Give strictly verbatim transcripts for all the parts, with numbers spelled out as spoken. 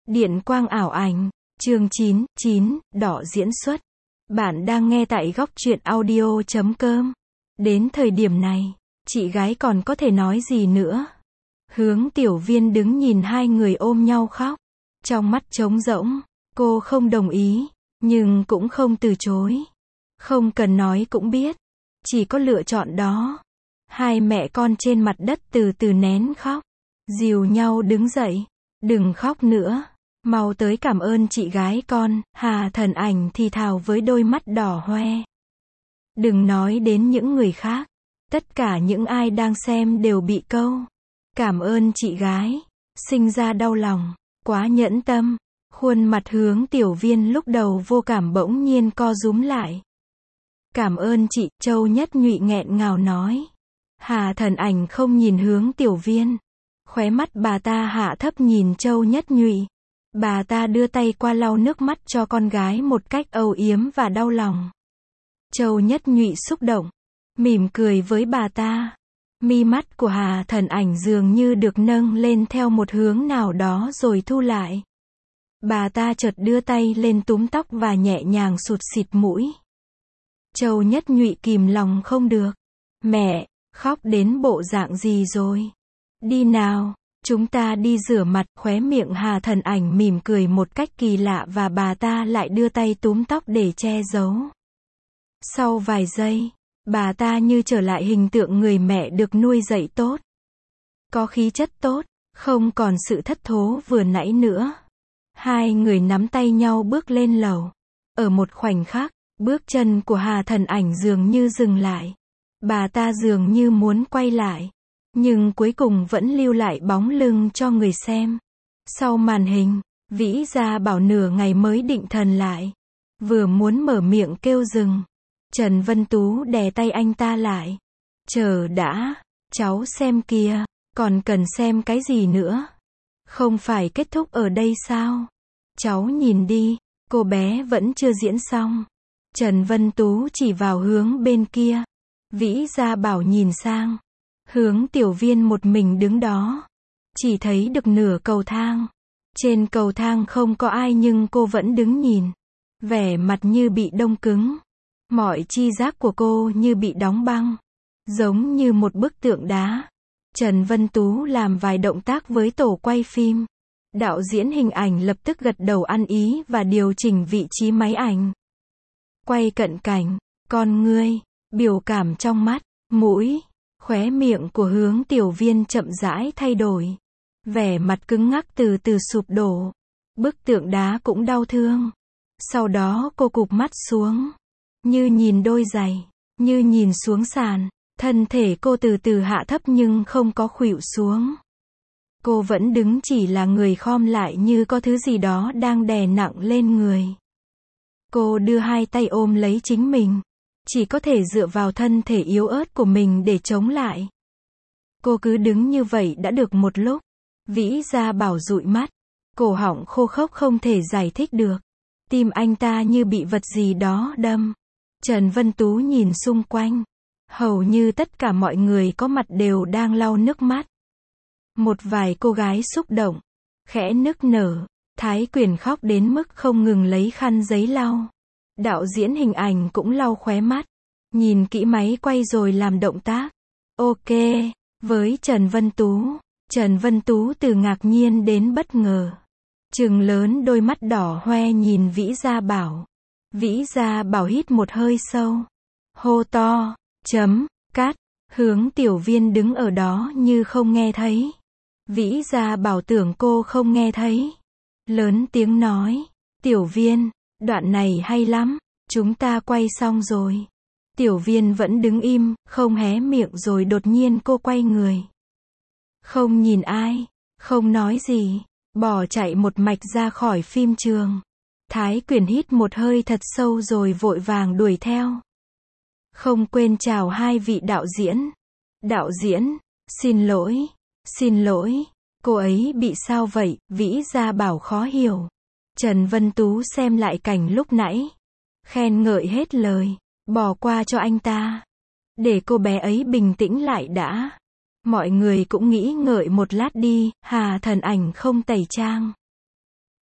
Điện quang ảo ảnh, chương chín, chín, đỏ diễn xuất. Bạn đang nghe tại góc truyện audio chấm com. Đến thời điểm này, chị gái còn có thể nói gì nữa? Hướng Tiểu Viên đứng nhìn hai người ôm nhau khóc. Trong mắt trống rỗng, cô không đồng ý, nhưng cũng không từ chối. Không cần nói cũng biết, chỉ có lựa chọn đó. Hai mẹ con trên mặt đất từ từ nén khóc, dìu nhau đứng dậy. Đừng khóc nữa, mau tới cảm ơn chị gái con, Hà Thần Ảnh thì thào với đôi mắt đỏ hoe. Đừng nói đến những người khác, tất cả những ai đang xem đều bị câu cảm ơn chị gái, sinh ra đau lòng, quá nhẫn tâm. Khuôn mặt Hướng Tiểu Viên lúc đầu vô cảm bỗng nhiên co rúm lại. Cảm ơn chị, Châu Nhất Nhụy nghẹn ngào nói. Hà Thần Ảnh không nhìn Hướng Tiểu Viên. Khóe mắt bà ta hạ thấp nhìn Châu Nhất Nhụy. Bà ta đưa tay qua lau nước mắt cho con gái một cách âu yếm và đau lòng. Châu Nhất Nhụy xúc động, mỉm cười với bà ta. Mi mắt của Hà Thần Ảnh dường như được nâng lên theo một hướng nào đó rồi thu lại. Bà ta chợt đưa tay lên túm tóc và nhẹ nhàng sụt xịt mũi. Châu Nhất Nhụy kìm lòng không được. Mẹ, khóc đến bộ dạng gì rồi? Đi nào, chúng ta đi rửa mặt. Khóe miệng Hà Thần Ảnh mỉm cười một cách kỳ lạ và bà ta lại đưa tay túm tóc để che giấu. Sau vài giây, bà ta như trở lại hình tượng người mẹ được nuôi dạy tốt. Có khí chất tốt, không còn sự thất thố vừa nãy nữa. Hai người nắm tay nhau bước lên lầu. Ở một khoảnh khắc, bước chân của Hà Thần Ảnh dường như dừng lại. Bà ta dường như muốn quay lại, nhưng cuối cùng vẫn lưu lại bóng lưng cho người xem. Sau màn hình, Vĩ Gia Bảo nửa ngày mới định thần lại. Vừa muốn mở miệng kêu dừng, Trần Vân Tú đè tay anh ta lại. Chờ đã, cháu xem kìa, còn cần xem cái gì nữa? Không phải kết thúc ở đây sao? Cháu nhìn đi, cô bé vẫn chưa diễn xong. Trần Vân Tú chỉ vào hướng bên kia. Vĩ Gia Bảo nhìn sang. Hướng Tiểu Viên một mình đứng đó. Chỉ thấy được nửa cầu thang. Trên cầu thang không có ai nhưng cô vẫn đứng nhìn. Vẻ mặt như bị đông cứng. Mọi chi giác của cô như bị đóng băng. Giống như một bức tượng đá. Trần Vân Tú làm vài động tác với tổ quay phim. Đạo diễn hình ảnh lập tức gật đầu ăn ý và điều chỉnh vị trí máy ảnh. Quay cận cảnh, con ngươi, biểu cảm trong mắt, mũi, khóe miệng của Hướng Tiểu Viên chậm rãi thay đổi. Vẻ mặt cứng ngắc từ từ sụp đổ. Bức tượng đá cũng đau thương. Sau đó cô cụp mắt xuống. Như nhìn đôi giày, như nhìn xuống sàn. Thân thể cô từ từ hạ thấp nhưng không có khuỵu xuống. Cô vẫn đứng chỉ là người khom lại như có thứ gì đó đang đè nặng lên người. Cô đưa hai tay ôm lấy chính mình. Chỉ có thể dựa vào thân thể yếu ớt của mình để chống lại. Cô cứ đứng như vậy đã được một lúc. Vĩ Gia Bảo dụi mắt. Cổ họng khô khốc không thể giải thích được. Tim anh ta như bị vật gì đó đâm. Trần Vân Tú nhìn xung quanh. Hầu như tất cả mọi người có mặt đều đang lau nước mắt. Một vài cô gái xúc động, khẽ nức nở. Thái Quyền khóc đến mức không ngừng lấy khăn giấy lau. Đạo diễn hình ảnh cũng lau khóe mắt. Nhìn kỹ máy quay rồi làm động tác. Ok, với Trần Vân Tú. Trần Vân Tú từ ngạc nhiên đến bất ngờ. Trừng lớn đôi mắt đỏ hoe nhìn Vĩ Gia Bảo. Vĩ Gia Bảo hít một hơi sâu. Hô to, chấm, cắt. Hướng Tiểu Viên đứng ở đó như không nghe thấy. Vĩ Gia Bảo tưởng cô không nghe thấy. Lớn tiếng nói. Tiểu Viên, đoạn này hay lắm. Chúng ta quay xong rồi. Tiểu Viên vẫn đứng im, không hé miệng rồi đột nhiên cô quay người. Không nhìn ai, không nói gì. Bỏ chạy một mạch ra khỏi phim trường. Thái Quyền hít một hơi thật sâu rồi vội vàng đuổi theo. Không quên chào hai vị đạo diễn. Đạo diễn, xin lỗi, xin lỗi. Cô ấy bị sao vậy? Vĩ Gia Bảo khó hiểu. Trần Vân Tú xem lại cảnh lúc nãy. Khen ngợi hết lời. Bỏ qua cho anh ta. Để cô bé ấy bình tĩnh lại đã. Mọi người cũng nghĩ ngợi một lát đi. Hà Thần Ảnh không tẩy trang.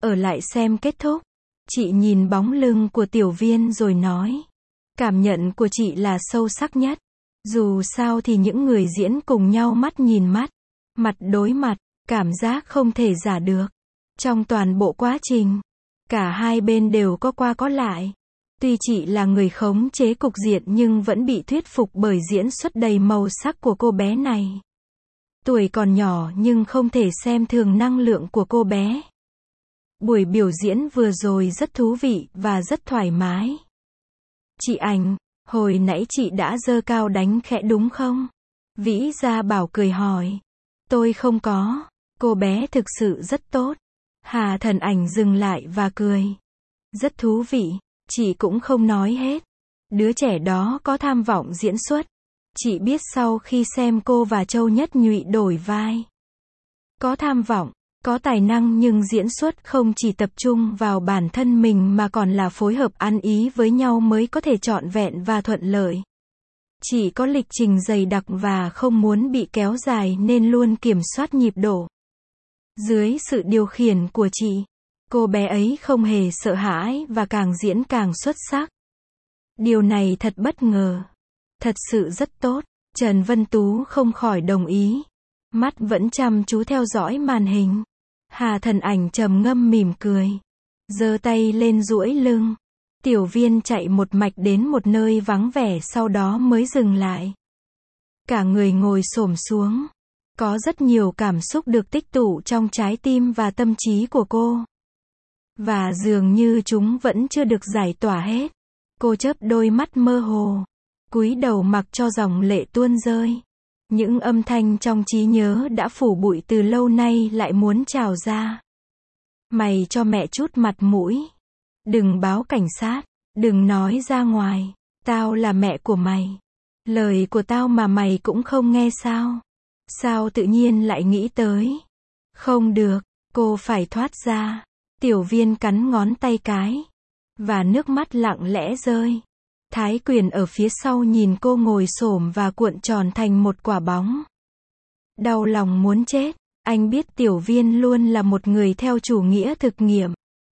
ở lại xem kết thúc. Chị nhìn bóng lưng của Tiểu Viên rồi nói. Cảm nhận của chị là sâu sắc nhất. Dù sao thì những người diễn cùng nhau mắt nhìn mắt, mặt đối mặt, cảm giác không thể giả được. Trong toàn bộ quá trình, cả hai bên đều có qua có lại. Tuy chị là người khống chế cục diện nhưng vẫn bị thuyết phục bởi diễn xuất đầy màu sắc của cô bé này. Tuổi còn nhỏ nhưng không thể xem thường năng lượng của cô bé. Buổi biểu diễn vừa rồi rất thú vị và rất thoải mái. Chị Ảnh, hồi nãy chị đã giơ cao đánh khẽ đúng không? Vĩ Gia Bảo cười hỏi. Tôi không có. Cô bé thực sự rất tốt. Hà Thần Ảnh dừng lại và cười. Rất thú vị. Chị cũng không nói hết. Đứa trẻ đó có tham vọng diễn xuất. Chị biết sau khi xem cô và Châu Nhất Nhụy đổi vai. Có tham vọng, có tài năng nhưng diễn xuất không chỉ tập trung vào bản thân mình mà còn là phối hợp ăn ý với nhau mới có thể trọn vẹn và thuận lợi. Chị có lịch trình dày đặc và không muốn bị kéo dài nên luôn kiểm soát nhịp độ. Dưới sự điều khiển của chị, cô bé ấy không hề sợ hãi và càng diễn càng xuất sắc. Điều này thật bất ngờ. Thật sự rất tốt. Trần Vân Tú không khỏi đồng ý. Mắt vẫn chăm chú theo dõi màn hình. Hà Thần Ảnh trầm ngâm mỉm cười. Giơ tay lên duỗi lưng. Tiểu Viên chạy một mạch đến một nơi vắng vẻ sau đó mới dừng lại. Cả người ngồi xổm xuống. Có rất nhiều cảm xúc được tích tụ trong trái tim và tâm trí của cô. Và dường như chúng vẫn chưa được giải tỏa hết. Cô chớp đôi mắt mơ hồ. Cúi đầu mặc cho dòng lệ tuôn rơi. Những âm thanh trong trí nhớ đã phủ bụi từ lâu nay lại muốn trào ra. Mày cho mẹ chút mặt mũi. Đừng báo cảnh sát. Đừng nói ra ngoài. Tao là mẹ của mày. Lời của tao mà mày cũng không nghe sao? Sao tự nhiên lại nghĩ tới? Không được, cô phải thoát ra. Tiểu Viên cắn ngón tay cái. Và nước mắt lặng lẽ rơi. Thái Quyền ở phía sau nhìn cô ngồi xổm và cuộn tròn thành một quả bóng. Đau lòng muốn chết. Anh biết Tiểu Viên luôn là một người theo chủ nghĩa thực nghiệm.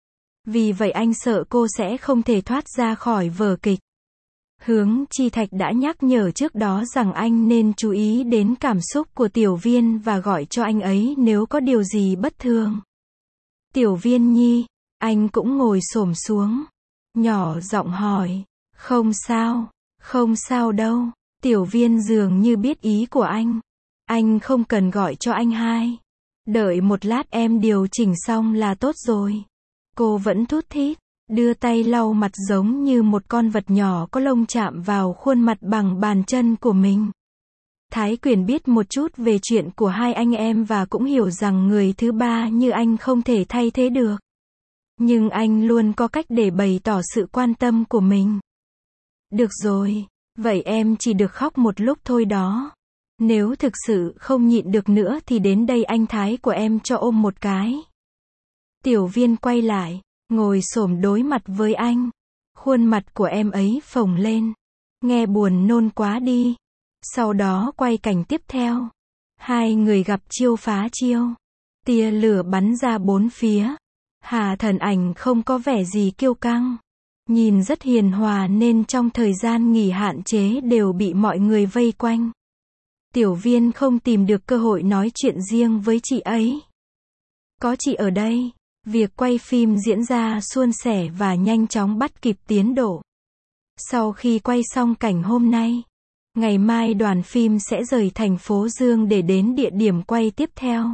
Vì vậy anh sợ cô sẽ không thể thoát ra khỏi vở kịch. Hướng Chi Thạch đã nhắc nhở trước đó rằng anh nên chú ý đến cảm xúc của Tiểu Viên và gọi cho anh ấy nếu có điều gì bất thường. Tiểu Viên nhi, anh cũng ngồi xổm xuống. Nhỏ giọng hỏi. Không sao, không sao đâu. Tiểu Viên dường như biết ý của anh. Anh không cần gọi cho anh hai. Đợi một lát em điều chỉnh xong là tốt rồi. Cô vẫn thút thít, đưa tay lau mặt giống như một con vật nhỏ có lông chạm vào khuôn mặt bằng bàn chân của mình. Thái Quyền biết một chút về chuyện của hai anh em và cũng hiểu rằng người thứ ba như anh không thể thay thế được. Nhưng anh luôn có cách để bày tỏ sự quan tâm của mình. Được rồi, vậy em chỉ được khóc một lúc thôi đó. Nếu thực sự không nhịn được nữa thì đến đây anh Thái của em cho ôm một cái. Tiểu Viên quay lại, ngồi xổm đối mặt với anh. Khuôn mặt của em ấy phồng lên. Nghe buồn nôn quá đi. Sau đó quay cảnh tiếp theo. Hai người gặp chiêu phá chiêu. Tia lửa bắn ra bốn phía. Hà Thần Ảnh không có vẻ gì kiêu căng. Nhìn rất hiền hòa nên trong thời gian nghỉ hạn chế đều bị mọi người vây quanh. Tiểu Viên không tìm được cơ hội nói chuyện riêng với chị ấy. Có chị ở đây, việc quay phim diễn ra suôn sẻ và nhanh chóng bắt kịp tiến độ. Sau khi quay xong cảnh hôm nay, ngày mai đoàn phim sẽ rời thành phố Dương để đến địa điểm quay tiếp theo.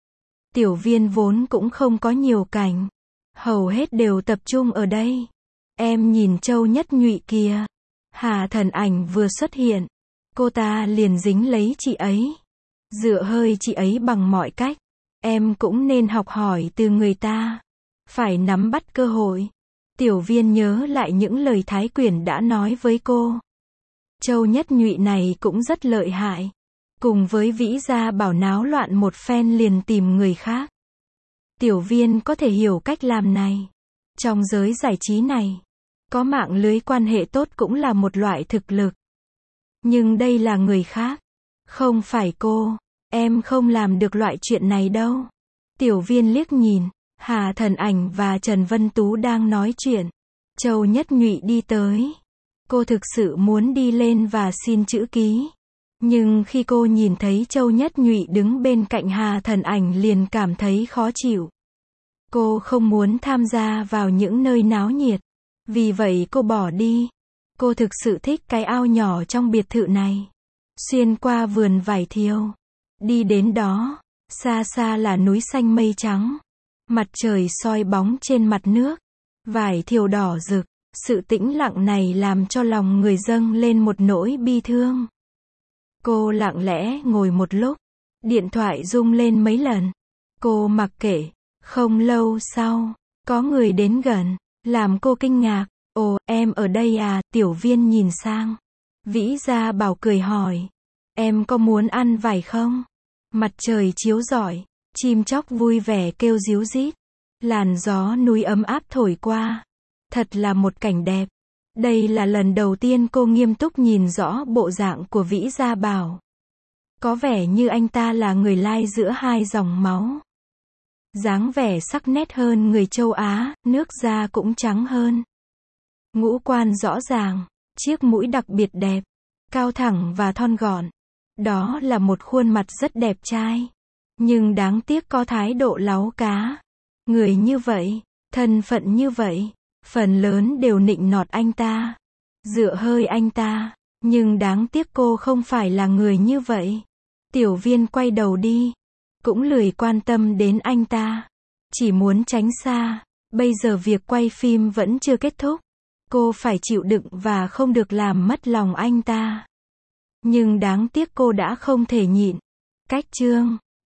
Tiểu Viên vốn cũng không có nhiều cảnh, hầu hết đều tập trung ở đây. Em nhìn Châu Nhất Nhụy kìa. Hà Thần Ảnh vừa xuất hiện, cô ta liền dính lấy chị ấy. Dựa hơi chị ấy bằng mọi cách. Em cũng nên học hỏi từ người ta. Phải nắm bắt cơ hội. Tiểu Viên nhớ lại những lời Thái Quyền đã nói với cô. Châu Nhất Nhụy này cũng rất lợi hại. Cùng với Vĩ Gia Bảo náo loạn một phen liền tìm người khác. Tiểu Viên có thể hiểu cách làm này. Trong giới giải trí này, có mạng lưới quan hệ tốt cũng là một loại thực lực. Nhưng đây là người khác. Không phải cô. Em không làm được loại chuyện này đâu. Tiểu Viên liếc nhìn. Hà Thần Ảnh và Trần Vân Tú đang nói chuyện. Châu Nhất Nhụy đi tới. Cô thực sự muốn đi lên và xin chữ ký. Nhưng khi cô nhìn thấy Châu Nhất Nhụy đứng bên cạnh Hà Thần Ảnh liền cảm thấy khó chịu. Cô không muốn tham gia vào những nơi náo nhiệt. Vì vậy cô bỏ đi. Cô thực sự thích cái ao nhỏ trong biệt thự này. Xuyên qua vườn vải thiều. Đi đến đó. Xa xa là núi xanh mây trắng. Mặt trời soi bóng trên mặt nước. Vải thiều đỏ rực. Sự tĩnh lặng này làm cho lòng người dâng lên một nỗi bi thương. Cô lặng lẽ ngồi một lúc. Điện thoại rung lên mấy lần. Cô mặc kệ. Không lâu sau, có người đến gần, làm cô kinh ngạc. Ồ, em ở đây à? Tiểu Viên nhìn sang. Vĩ Gia Bảo cười hỏi. Em có muốn ăn vải không? Mặt trời chiếu rọi, chim chóc vui vẻ kêu ríu rít. Làn gió núi ấm áp thổi qua. Thật là một cảnh đẹp. Đây là lần đầu tiên cô nghiêm túc nhìn rõ bộ dạng của Vĩ Gia Bảo. Có vẻ như anh ta là người lai giữa hai dòng máu. Dáng vẻ sắc nét hơn người châu Á, nước da cũng trắng hơn. Ngũ quan rõ ràng, chiếc mũi đặc biệt đẹp, cao thẳng và thon gọn. Đó là một khuôn mặt rất đẹp trai. Nhưng đáng tiếc có thái độ láu cá. Người như vậy, thân phận như vậy, phần lớn đều nịnh nọt anh ta, dựa hơi anh ta. Nhưng đáng tiếc cô không phải là người như vậy. Tiểu Viên quay đầu đi. Cũng lười quan tâm đến anh ta. Chỉ muốn tránh xa. Bây giờ việc quay phim vẫn chưa kết thúc. Cô phải chịu đựng và không được làm mất lòng anh ta. Nhưng đáng tiếc cô đã không thể nhịn. Cách chương